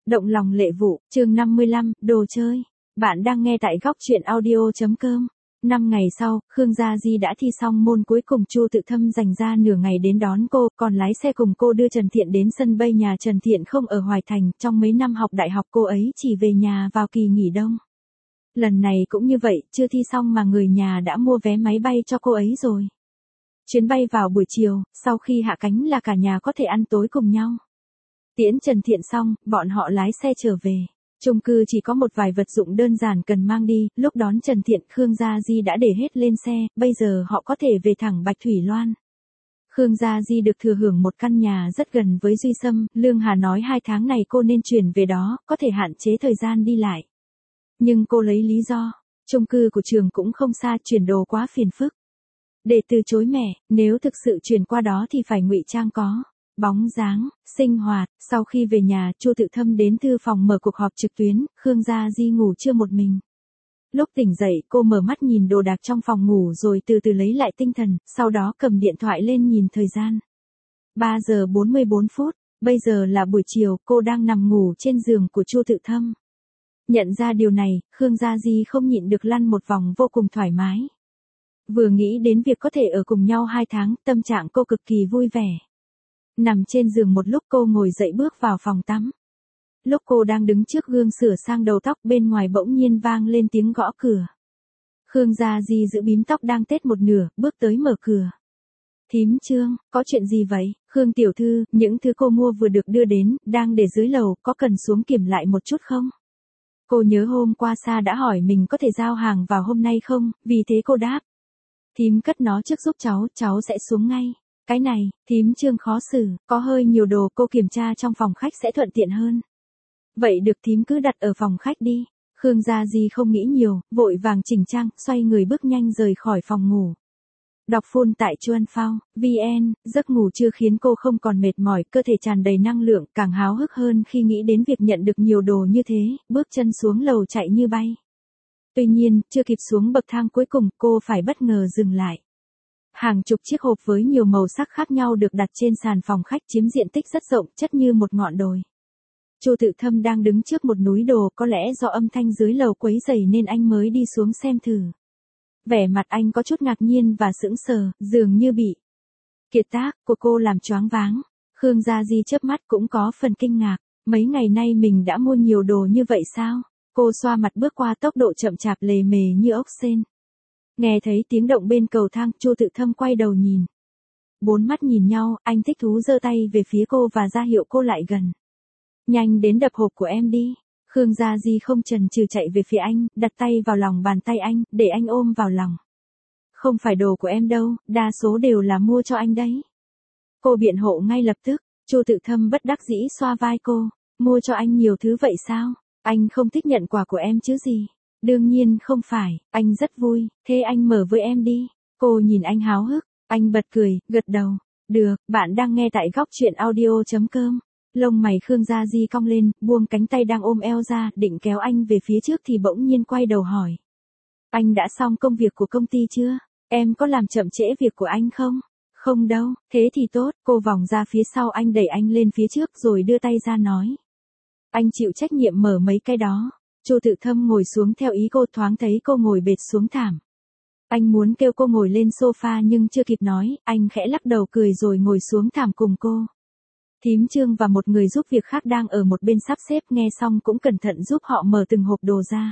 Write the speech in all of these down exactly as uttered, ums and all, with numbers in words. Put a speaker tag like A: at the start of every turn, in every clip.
A: Động lòng lệ vụ, chương năm mươi lăm, đồ chơi. Bạn đang nghe tại góc truyện audio.com. Năm ngày sau, Khương Gia Di đã thi xong môn cuối cùng. Chu Tự Thâm dành ra nửa ngày đến đón cô, còn lái xe cùng cô đưa Trần Thiện đến sân bay. Nhà Trần Thiện không ở Hoài Thành, trong mấy năm học đại học cô ấy chỉ về nhà vào kỳ nghỉ đông. Lần này cũng như vậy, chưa thi xong mà người nhà đã mua vé máy bay cho cô ấy rồi. Chuyến bay vào buổi chiều, sau khi hạ cánh là cả nhà có thể ăn tối cùng nhau. Tiễn Trần Thiện xong, bọn họ lái xe trở về. Chung cư chỉ có một vài vật dụng đơn giản cần mang đi, lúc đón Trần Thiện Khương Gia Di đã để hết lên xe, bây giờ họ có thể về thẳng Bạch Thủy Loan. Khương Gia Di được thừa hưởng một căn nhà rất gần với Duy Sâm, Lương Hà nói hai tháng này cô nên chuyển về đó, có thể hạn chế thời gian đi lại. Nhưng cô lấy lý do, chung cư của trường cũng không xa, chuyển đồ quá phiền phức. Để từ chối mẹ, nếu thực sự chuyển qua đó thì phải ngụy trang có bóng dáng, sinh hoạt. Sau khi về nhà, Chu Tự Thâm đến thư phòng mở cuộc họp trực tuyến. Khương Gia Di ngủ trưa một mình. Lúc tỉnh dậy, cô mở mắt nhìn đồ đạc trong phòng ngủ rồi từ từ lấy lại tinh thần, sau đó cầm điện thoại lên nhìn thời gian. ba giờ bốn mươi bốn phút, bây giờ là buổi chiều, cô đang nằm ngủ trên giường của Chu Tự Thâm. Nhận ra điều này, Khương Gia Di không nhịn được lăn một vòng vô cùng thoải mái. Vừa nghĩ đến việc có thể ở cùng nhau hai tháng, tâm trạng cô cực kỳ vui vẻ. Nằm trên giường một lúc cô ngồi dậy bước vào phòng tắm. Lúc cô đang đứng trước gương sửa sang đầu tóc, bên ngoài bỗng nhiên vang lên tiếng gõ cửa. Khương Gia Di giữ bím tóc đang tết một nửa, bước tới mở cửa. Thím Trương, có chuyện gì vậy? Khương tiểu thư, những thứ cô mua vừa được đưa đến, đang để dưới lầu, có cần xuống kiểm lại một chút không? Cô nhớ hôm qua Sa đã hỏi mình có thể giao hàng vào hôm nay không, vì thế cô đáp. Thím cất nó trước giúp cháu, cháu sẽ xuống ngay. Cái này, thím Trương khó xử, có hơi nhiều đồ, cô kiểm tra trong phòng khách sẽ thuận tiện hơn. Vậy được, thím cứ đặt ở phòng khách đi. Khương Gia Di không nghĩ nhiều, vội vàng chỉnh trang, xoay người bước nhanh rời khỏi phòng ngủ. Đọc full tại chuan phao chấm vn, giấc ngủ trưa khiến cô không còn mệt mỏi, cơ thể tràn đầy năng lượng, càng háo hức hơn khi nghĩ đến việc nhận được nhiều đồ như thế, bước chân xuống lầu chạy như bay. Tuy nhiên, chưa kịp xuống bậc thang cuối cùng, cô phải bất ngờ dừng lại. Hàng chục chiếc hộp với nhiều màu sắc khác nhau được đặt trên sàn phòng khách, chiếm diện tích rất rộng, chất như một ngọn đồi. Chu Tự Thâm đang đứng trước một núi đồ, có lẽ do âm thanh dưới lầu quấy rầy nên anh mới đi xuống xem thử. Vẻ mặt anh có chút ngạc nhiên và sững sờ, dường như bị kiệt tác của cô làm choáng váng. Khương Gia Di chớp mắt cũng có phần kinh ngạc, mấy ngày nay mình đã mua nhiều đồ như vậy sao? Cô xoa mặt bước qua, tốc độ chậm chạp lề mề như ốc sên. Nghe thấy tiếng động bên cầu thang, Chu Tự Thâm quay đầu nhìn. Bốn mắt nhìn nhau, anh thích thú giơ tay về phía cô và ra hiệu cô lại gần. Nhanh đến đập hộp của em đi. Khương Gia Di không chần chừ chạy về phía anh, đặt tay vào lòng bàn tay anh, để anh ôm vào lòng. Không phải đồ của em đâu, đa số đều là mua cho anh đấy. Cô biện hộ ngay lập tức. Chu Tự Thâm bất đắc dĩ xoa vai cô. Mua cho anh nhiều thứ vậy sao? Anh không thích nhận quà của em chứ gì? Đương nhiên không phải, anh rất vui, thế anh mở với em đi. Cô nhìn anh háo hức, anh bật cười, gật đầu. Được, bạn đang nghe tại góc truyện audio.com. Lông mày Khương Gia Di cong lên, buông cánh tay đang ôm eo ra, định kéo anh về phía trước thì bỗng nhiên quay đầu hỏi. Anh đã xong công việc của công ty chưa? Em có làm chậm trễ việc của anh không? Không đâu, thế thì tốt. Cô vòng ra phía sau anh, đẩy anh lên phía trước rồi đưa tay ra nói. Anh chịu trách nhiệm mở mấy cái đó. Chu Tự Thâm ngồi xuống theo ý cô, thoáng thấy cô ngồi bệt xuống thảm. Anh muốn kêu cô ngồi lên sofa nhưng chưa kịp nói, anh khẽ lắc đầu cười rồi ngồi xuống thảm cùng cô. Thím Trương và một người giúp việc khác đang ở một bên sắp xếp, nghe xong cũng cẩn thận giúp họ mở từng hộp đồ ra.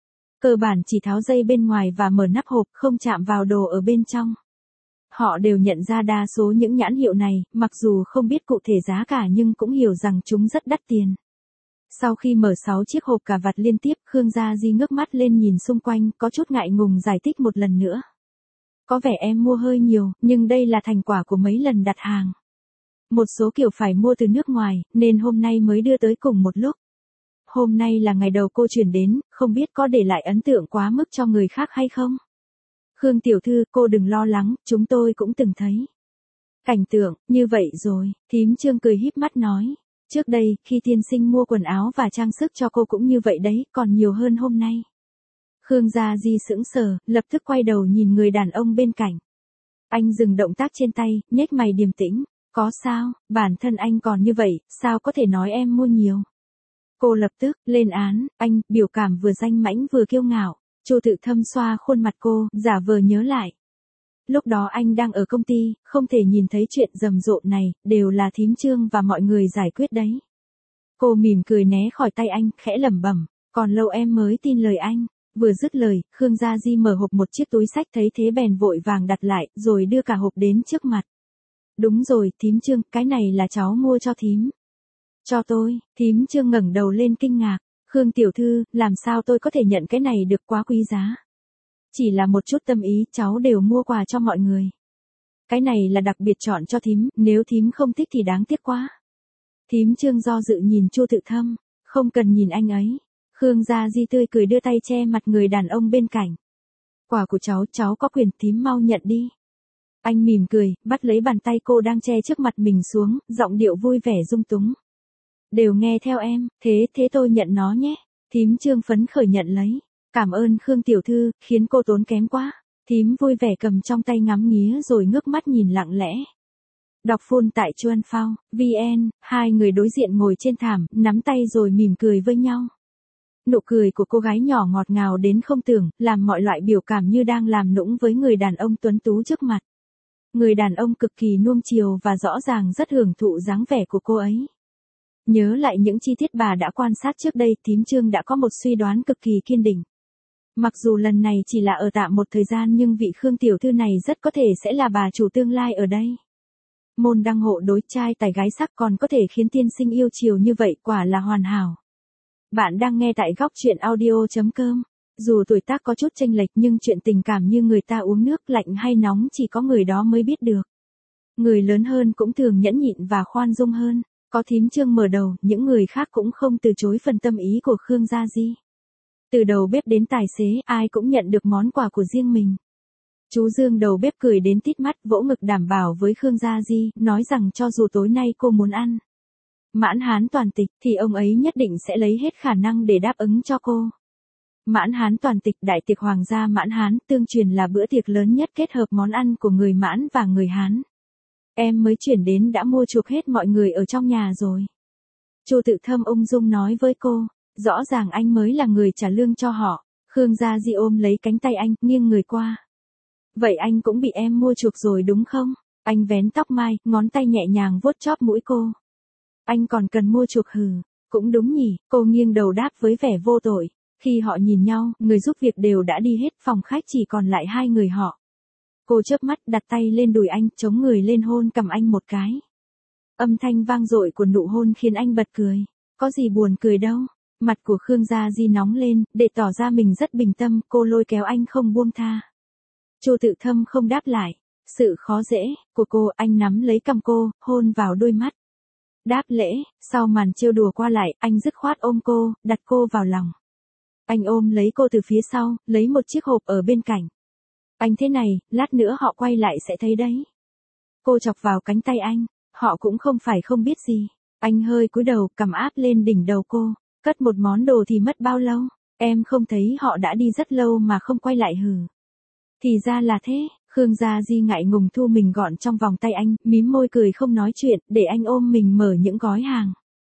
A: Cơ bản chỉ tháo dây bên ngoài và mở nắp hộp, không chạm vào đồ ở bên trong. Họ đều nhận ra đa số những nhãn hiệu này, mặc dù không biết cụ thể giá cả nhưng cũng hiểu rằng chúng rất đắt tiền. Sau khi mở sáu chiếc hộp cà vạt liên tiếp, Khương Gia Di ngước mắt lên nhìn xung quanh, có chút ngại ngùng giải thích một lần nữa. Có vẻ em mua hơi nhiều, nhưng đây là thành quả của mấy lần đặt hàng. Một số kiểu phải mua từ nước ngoài, nên hôm nay mới đưa tới cùng một lúc. Hôm nay là ngày đầu cô chuyển đến, không biết có để lại ấn tượng quá mức cho người khác hay không? Khương tiểu thư, cô đừng lo lắng, chúng tôi cũng từng thấy cảnh tượng như vậy rồi. Thím Trương cười híp mắt nói. Trước đây, khi tiên sinh mua quần áo và trang sức cho cô cũng như vậy đấy, còn nhiều hơn hôm nay. Khương Gia Di sững sờ, lập tức quay đầu nhìn người đàn ông bên cạnh. Anh dừng động tác trên tay, nhếch mày điềm tĩnh. Có sao, bản thân anh còn như vậy, sao có thể nói em mua nhiều? Cô lập tức lên án, anh, biểu cảm vừa danh mãnh vừa kiêu ngạo. Chu Tự Thâm xoa khuôn mặt cô, giả vờ nhớ lại. Lúc đó anh đang ở công ty, không thể nhìn thấy chuyện rầm rộ này, đều là thím Trương và mọi người giải quyết đấy. Cô mỉm cười né khỏi tay anh, khẽ lẩm bẩm, còn lâu em mới tin lời anh. Vừa dứt lời, Khương Gia Di mở hộp một chiếc túi xách thấy thế bèn vội vàng đặt lại, rồi đưa cả hộp đến trước mặt. Đúng rồi, thím Trương, cái này là cháu mua cho thím. Cho tôi, thím Trương ngẩng đầu lên kinh ngạc. Khương tiểu thư, làm sao tôi có thể nhận cái này được, quá quý giá. Chỉ là một chút tâm ý, cháu đều mua quà cho mọi người. Cái này là đặc biệt chọn cho thím, nếu thím không thích thì đáng tiếc quá. Thím Trương do dự nhìn Chu Tự Thâm, không cần nhìn anh ấy. Khương Gia Di tươi cười đưa tay che mặt người đàn ông bên cạnh. Quà của cháu, cháu có quyền, thím mau nhận đi. Anh mỉm cười, bắt lấy bàn tay cô đang che trước mặt mình xuống, giọng điệu vui vẻ dung túng. Đều nghe theo em, thế thế tôi nhận nó nhé. Thím Trương phấn khởi nhận lấy. Cảm ơn Khương tiểu thư, khiến cô tốn kém quá. Thím vui vẻ cầm trong tay ngắm nghía rồi ngước mắt nhìn lặng lẽ. Đọc phun tại Chuan Phao, vn, hai người đối diện ngồi trên thảm, nắm tay rồi mỉm cười với nhau. Nụ cười của cô gái nhỏ ngọt ngào đến không tưởng, làm mọi loại biểu cảm như đang làm nũng với người đàn ông tuấn tú trước mặt. Người đàn ông cực kỳ nuông chiều và rõ ràng rất hưởng thụ dáng vẻ của cô ấy. Nhớ lại những chi tiết bà đã quan sát trước đây, thím Trương đã có một suy đoán cực kỳ kiên định. Mặc dù lần này chỉ là ở tạm một thời gian nhưng vị Khương tiểu thư này rất có thể sẽ là bà chủ tương lai ở đây. Môn đăng hộ đối, trai tài gái sắc, còn có thể khiến tiên sinh yêu chiều như vậy, quả là hoàn hảo. Bạn đang nghe tại góc truyện audio chấm com. Dù tuổi tác có chút chênh lệch nhưng chuyện tình cảm như người ta uống nước lạnh hay nóng chỉ có người đó mới biết được. Người lớn hơn cũng thường nhẫn nhịn và khoan dung hơn. Có thím Trương mở đầu, những người khác cũng không từ chối phần tâm ý của Khương Gia Di. Từ đầu bếp đến tài xế, ai cũng nhận được món quà của riêng mình. Chú Dương đầu bếp cười đến tít mắt, vỗ ngực đảm bảo với Khương Gia Di, nói rằng cho dù tối nay cô muốn ăn mãn hán toàn tịch, thì ông ấy nhất định sẽ lấy hết khả năng để đáp ứng cho cô. Mãn hán toàn tịch, đại tiệc hoàng gia mãn hán, tương truyền là bữa tiệc lớn nhất kết hợp món ăn của người Mãn và người Hán. Em mới chuyển đến đã mua chuộc hết mọi người ở trong nhà rồi. Chu Tự Thâm ung dung nói với cô, rõ ràng anh mới là người trả lương cho họ. Khương Gia Di ôm lấy cánh tay anh, nghiêng người qua. Vậy anh cũng bị em mua chuộc rồi đúng không? Anh vén tóc mai, ngón tay nhẹ nhàng vuốt chóp mũi cô. Anh còn cần mua chuộc hừ, cũng đúng nhỉ, cô nghiêng đầu đáp với vẻ vô tội. Khi họ nhìn nhau, người giúp việc đều đã đi hết, phòng khách chỉ còn lại hai người họ. Cô chớp mắt đặt tay lên đùi anh, chống người lên hôn cằm anh một cái. Âm thanh vang dội của nụ hôn khiến anh bật cười. Có gì buồn cười đâu. Mặt của Khương Gia Di nóng lên, để tỏ ra mình rất bình tâm, cô lôi kéo anh không buông tha. Chu Tự Thâm không đáp lại. Sự khó dễ của cô, anh nắm lấy cằm cô, hôn vào đôi mắt. Đáp lễ, sau màn trêu đùa qua lại, anh dứt khoát ôm cô, đặt cô vào lòng. Anh ôm lấy cô từ phía sau, lấy một chiếc hộp ở bên cạnh. Anh thế này, lát nữa họ quay lại sẽ thấy đấy. Cô chọc vào cánh tay anh, họ cũng không phải không biết gì. Anh hơi cúi đầu, cầm áp lên đỉnh đầu cô, cất một món đồ thì mất bao lâu, em không thấy họ đã đi rất lâu mà không quay lại hử. Thì ra là thế, Khương Gia Di ngại ngùng thu mình gọn trong vòng tay anh, mím môi cười không nói chuyện, để anh ôm mình mở những gói hàng.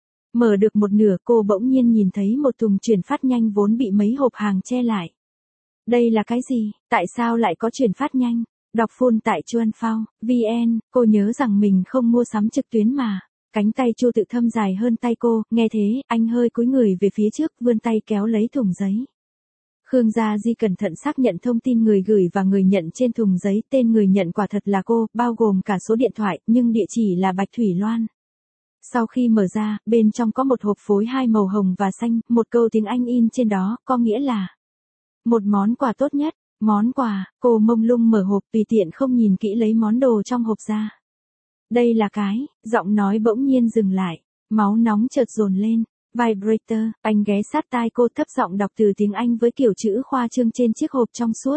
A: Mở được một nửa cô bỗng nhiên nhìn thấy một thùng chuyển phát nhanh vốn bị mấy hộp hàng che lại. Đây là cái gì, tại sao lại có chuyển phát nhanh? Đọc phun tại Chuan Phao, vn, cô nhớ rằng mình không mua sắm trực tuyến mà. Cánh tay Chu Tự Thâm dài hơn tay cô, nghe thế, anh hơi cúi người về phía trước, vươn tay kéo lấy thùng giấy. Khương Gia Di cẩn thận xác nhận thông tin người gửi và người nhận trên thùng giấy, tên người nhận quả thật là cô, bao gồm cả số điện thoại, nhưng địa chỉ là Bạch Thủy Loan. Sau khi mở ra, bên trong có một hộp phối hai màu hồng và xanh, một câu tiếng Anh in trên đó, có nghĩa là một món quà tốt nhất. Món quà, cô mông lung mở hộp tùy tiện không nhìn kỹ lấy món đồ trong hộp ra. Đây là cái, giọng nói bỗng nhiên dừng lại, máu nóng chợt dồn lên. Vibrator, anh ghé sát tai cô thấp giọng đọc từ tiếng Anh với kiểu chữ khoa trương trên chiếc hộp trong suốt.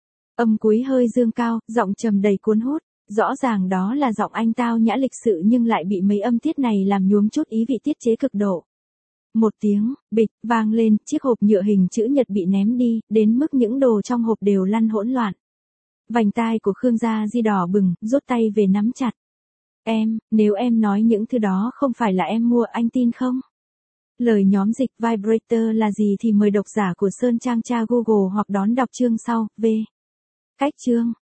A: Âm cuối hơi dương cao, giọng trầm đầy cuốn hút. Rõ ràng đó là giọng anh tao nhã lịch sự nhưng lại bị mấy âm tiết này làm nhuốm chút ý vị tiết chế cực độ. Một tiếng, bịch, vang lên, chiếc hộp nhựa hình chữ nhật bị ném đi, đến mức những đồ trong hộp đều lăn hỗn loạn. Vành tai của Khương Gia Di đỏ bừng, rút tay về nắm chặt. Em, nếu em nói những thứ đó không phải là em mua, anh tin không? Lời nhóm dịch vibrator là gì thì mời độc giả của Sơn Trang tra Google hoặc đón đọc chương sau. V. Cách chương